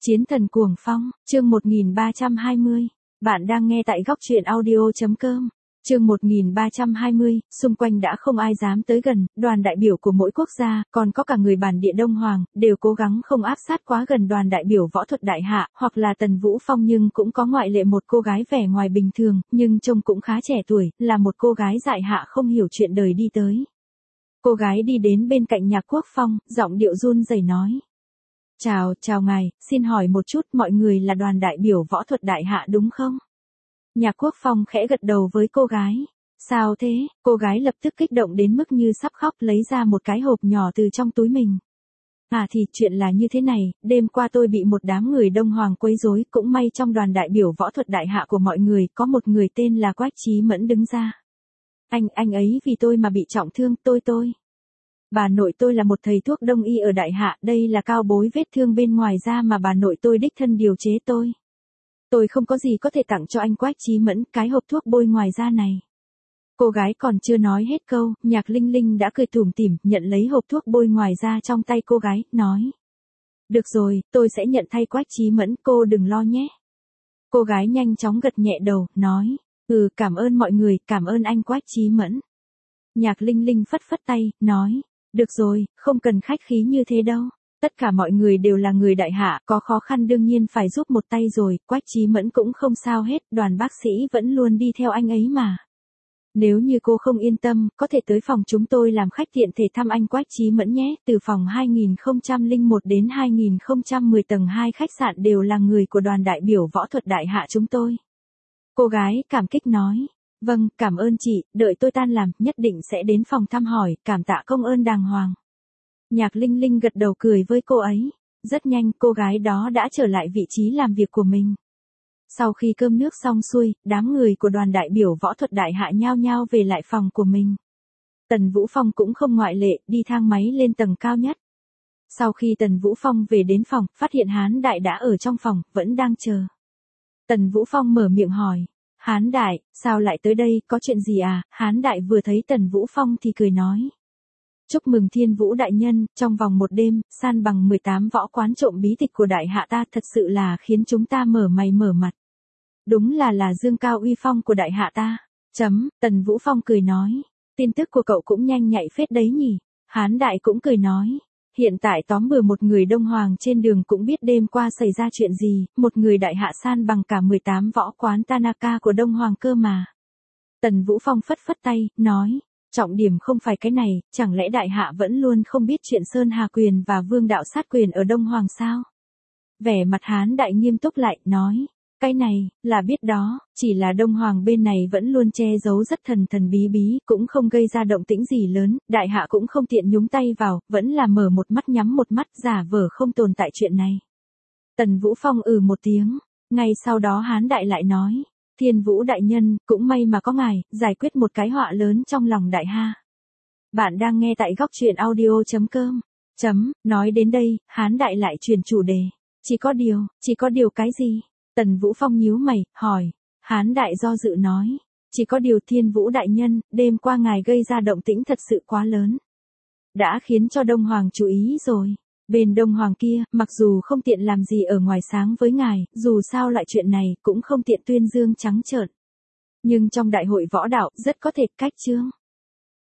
Chiến thần cuồng phong, chương 1320. Bạn đang nghe tại góc truyện audio.com. Chương 1320, xung quanh đã không ai dám tới gần, đoàn đại biểu của mỗi quốc gia, còn có cả người bản địa Đông Hoàng, đều cố gắng không áp sát quá gần đoàn đại biểu võ thuật đại hạ, hoặc là Tần Vũ Phong, nhưng cũng có ngoại lệ, một cô gái vẻ ngoài bình thường, nhưng trông cũng khá trẻ tuổi, là một cô gái dại hạ không hiểu chuyện đời đi tới. Cô gái đi đến bên cạnh Nhạc Quốc Phong, giọng điệu run rẩy nói. Chào ngài, xin hỏi một chút, mọi người là đoàn đại biểu võ thuật đại hạ đúng không? Nhạc Quốc Phong khẽ gật đầu với cô gái. Sao thế? Cô gái lập tức kích động đến mức như sắp khóc, lấy ra một cái hộp nhỏ từ trong túi mình. Thì chuyện là như thế này, đêm qua tôi bị một đám người Đông Hoàng quấy rối, cũng may trong đoàn đại biểu võ thuật đại hạ của mọi người, có một người tên là Quách Chí Mẫn đứng ra. Anh ấy vì tôi mà bị trọng thương, tôi. Bà nội tôi là một thầy thuốc đông y ở đại hạ, đây là cao bối vết thương bên ngoài da mà bà nội tôi đích thân điều chế tôi. Tôi không có gì có thể tặng cho anh Quách Chí Mẫn, cái hộp thuốc bôi ngoài da này. Cô gái còn chưa nói hết câu, Nhạc Linh Linh đã cười tủm tỉm, nhận lấy hộp thuốc bôi ngoài da trong tay cô gái, nói. Được rồi, tôi sẽ nhận thay Quách Chí Mẫn, cô đừng lo nhé. Cô gái nhanh chóng gật nhẹ đầu, nói. Cảm ơn mọi người, cảm ơn anh Quách Chí Mẫn. Nhạc Linh Linh phất phất tay, nói. Được rồi, không cần khách khí như thế đâu. Tất cả mọi người đều là người đại hạ, có khó khăn đương nhiên phải giúp một tay rồi, Quách Chí Mẫn cũng không sao hết, đoàn bác sĩ vẫn luôn đi theo anh ấy mà. Nếu như cô không yên tâm, có thể tới phòng chúng tôi làm khách, tiện thể thăm anh Quách Chí Mẫn nhé, từ phòng 2001 đến 2010 tầng 2 khách sạn đều là người của đoàn đại biểu võ thuật đại hạ chúng tôi. Cô gái cảm kích nói. Vâng, cảm ơn chị, đợi tôi tan làm, nhất định sẽ đến phòng thăm hỏi, cảm tạ công ơn đàng hoàng. Nhạc Linh Linh gật đầu cười với cô ấy. Rất nhanh, cô gái đó đã trở lại vị trí làm việc của mình. Sau khi cơm nước xong xuôi, đám người của đoàn đại biểu võ thuật đại hạ nhao nhao về lại phòng của mình. Tần Vũ Phong cũng không ngoại lệ, đi thang máy lên tầng cao nhất. Sau khi Tần Vũ Phong về đến phòng, phát hiện Hán Đại đã ở trong phòng, vẫn đang chờ. Tần Vũ Phong mở miệng hỏi. Hán Đại, sao lại tới đây, có chuyện gì à? Hán Đại vừa thấy Tần Vũ Phong thì cười nói. Chúc mừng Thiên Vũ đại nhân, trong vòng một đêm, san bằng 18 võ quán trộm bí tịch của đại hạ ta, thật sự là khiến chúng ta mở mày mở mặt. Đúng là dương cao uy phong của đại hạ ta. Tần Vũ Phong cười nói. Tin tức của cậu cũng nhanh nhạy phết đấy nhỉ. Hán Đại cũng cười nói. Hiện tại tóm bừa một người Đông Hoàng trên đường cũng biết đêm qua xảy ra chuyện gì, một người đại hạ san bằng cả 18 võ quán Tanaka của Đông Hoàng cơ mà. Tần Vũ Phong phất phất tay, nói, trọng điểm không phải cái này, chẳng lẽ đại hạ vẫn luôn không biết chuyện Sơn Hà Quyền và Vương Đạo Sát Quyền ở Đông Hoàng sao? Vẻ mặt Hán Đại nghiêm túc lại, nói, cái này, là biết đó, chỉ là Đông Hoàng bên này vẫn luôn che giấu rất thần bí bí, cũng không gây ra động tĩnh gì lớn, đại hạ cũng không tiện nhúng tay vào, vẫn là mở một mắt nhắm một mắt, giả vờ không tồn tại chuyện này. Tần Vũ Phong một tiếng, ngay sau đó Hán Đại lại nói, Thiên Vũ đại nhân, cũng may mà có ngài, giải quyết một cái họa lớn trong lòng đại ha. Bạn đang nghe tại góc truyện audio.com. Nói đến đây, Hán Đại lại chuyển chủ đề. Chỉ có điều cái gì? Tần Vũ Phong nhíu mày, hỏi. Hán Đại do dự nói. Chỉ có điều Thiên Vũ đại nhân, đêm qua ngài gây ra động tĩnh thật sự quá lớn. Đã khiến cho Đông Hoàng chú ý rồi. Bên Đông Hoàng kia, mặc dù không tiện làm gì ở ngoài sáng với ngài, dù sao loại chuyện này cũng không tiện tuyên dương trắng trợn. Nhưng trong đại hội võ đạo, rất có thể cách chương.